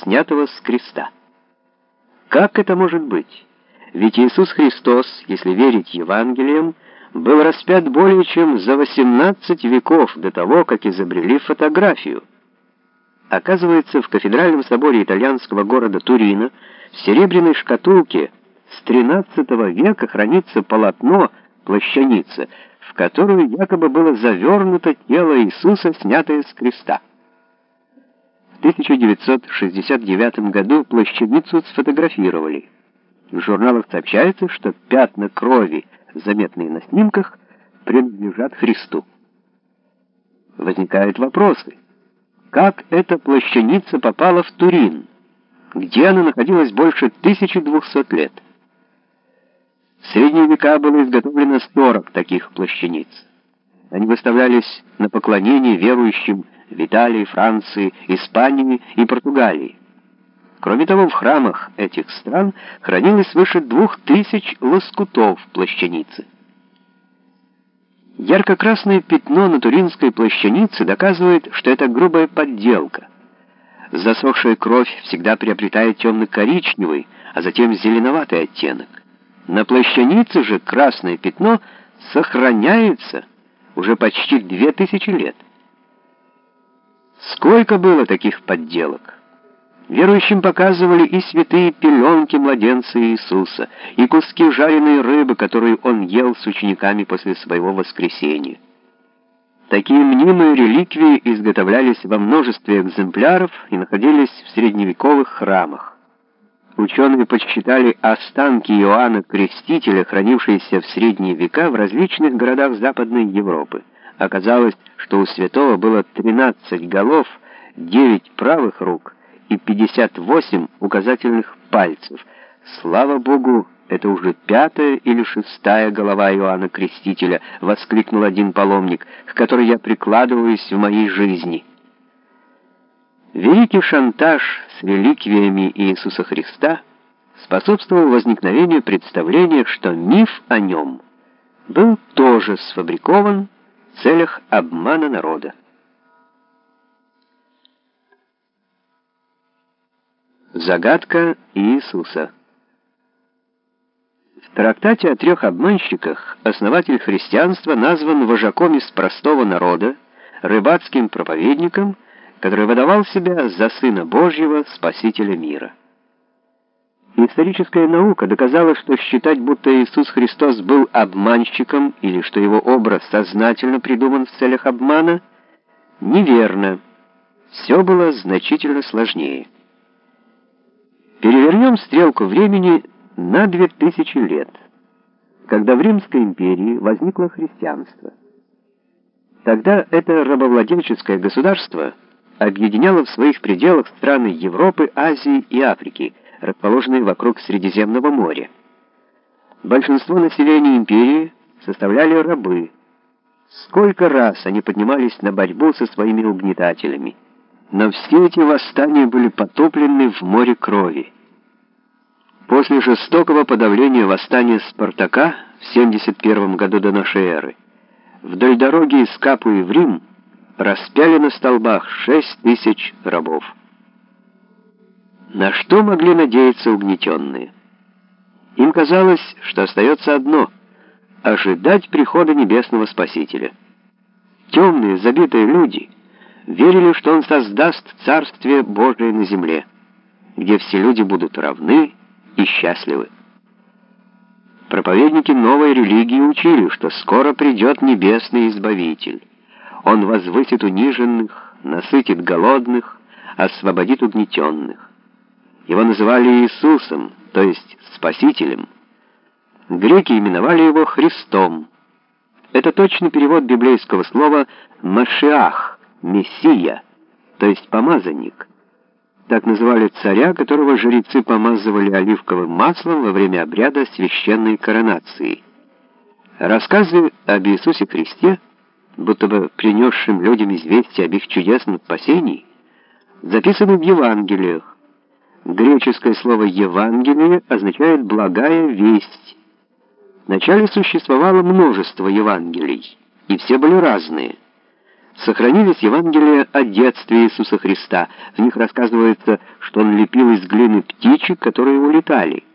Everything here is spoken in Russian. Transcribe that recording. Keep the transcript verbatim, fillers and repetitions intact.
снятого с креста. Как это может быть? Ведь Иисус Христос, если верить Евангелиям, был распят более чем за восемнадцать веков до того, как изобрели фотографию. Оказывается, в кафедральном соборе итальянского города Турино в серебряной шкатулке с тринадцатого века хранится полотно, плащаница, в которую якобы было завернуто тело Иисуса, снятое с креста. В тысяча девятьсот шестьдесят девятом году плащаницу сфотографировали. В журналах сообщается, что пятна крови, заметные на снимках, принадлежат Христу. Возникают вопросы. Как эта плащаница попала в Турин, где она находилась больше тысячи двухсот лет? В средние века было изготовлено сорок таких плащаниц. Они выставлялись на поклонение верующим в Италии, Франции, Испании и Португалии. Кроме того, в храмах этих стран хранилось свыше двух тысяч лоскутов плащаницы. Ярко-красное пятно на туринской плащанице доказывает, что это грубая подделка. Засохшая кровь всегда приобретает темно-коричневый, а затем зеленоватый оттенок. На плащанице же красное пятно сохраняется уже почти две тысячи лет. Сколько было таких подделок? Верующим показывали и святые пеленки младенца Иисуса, и куски жареной рыбы, которую он ел с учениками после своего воскресения. Такие мнимые реликвии изготовлялись во множестве экземпляров и находились в средневековых храмах. Ученые подсчитали останки Иоанна Крестителя, хранившиеся в средние века в различных городах Западной Европы. Оказалось, что у святого было тринадцать голов, девять правых рук и пятьдесят восемь указательных пальцев. Слава Богу, это уже пятая или шестая голова Иоанна Крестителя, воскликнул один паломник, к которой я прикладываюсь в моей жизни. Великий шантаж с реликвиями Иисуса Христа способствовал возникновению представления, что миф о нем был тоже сфабрикован в целях обмана народа. Загадка Иисуса. В трактате о трех обманщиках основатель христианства назван вожаком из простого народа, рыбацким проповедником, который выдавал себя за Сына Божьего, Спасителя мира. Историческая наука доказала, что считать, будто Иисус Христос был обманщиком или что его образ сознательно придуман в целях обмана, неверно. Все было значительно сложнее. Перевернем стрелку времени на две тысячи лет, когда в Римской империи возникло христианство. Тогда это рабовладельческое государство объединяло в своих пределах страны Европы, Азии и Африки, расположенные вокруг Средиземного моря. Большинство населения империи составляли рабы. Сколько раз они поднимались на борьбу со своими угнетателями, но все эти восстания были потоплены в море крови. После жестокого подавления восстания Спартака в семьдесят первом году до нашей эры вдоль дороги из Капуи в Рим распяли на столбах шесть тысяч рабов. На что могли надеяться угнетенные? Им казалось, что остается одно — ожидать прихода небесного Спасителя. Темные, забитые люди верили, что он создаст Царствие Божие на земле, где все люди будут равны и счастливы. Проповедники новой религии учили, что скоро придет небесный Избавитель. Он возвысит униженных, насытит голодных, освободит угнетенных. Его называли Иисусом, то есть Спасителем. Греки именовали его Христом. Это точный перевод библейского слова «Машиах», «Мессия», то есть «помазанник». Так называли царя, которого жрецы помазывали оливковым маслом во время обряда священной коронации. Рассказы об Иисусе Христе, будто бы принесшим людям известие об их чудесном спасении, записаны в Евангелиях. Греческое слово «Евангелие» означает «благая весть». Вначале существовало множество Евангелий, и все были разные. Сохранились Евангелия о детстве Иисуса Христа. В них рассказывается, что он лепил из глины птичек, которые улетали.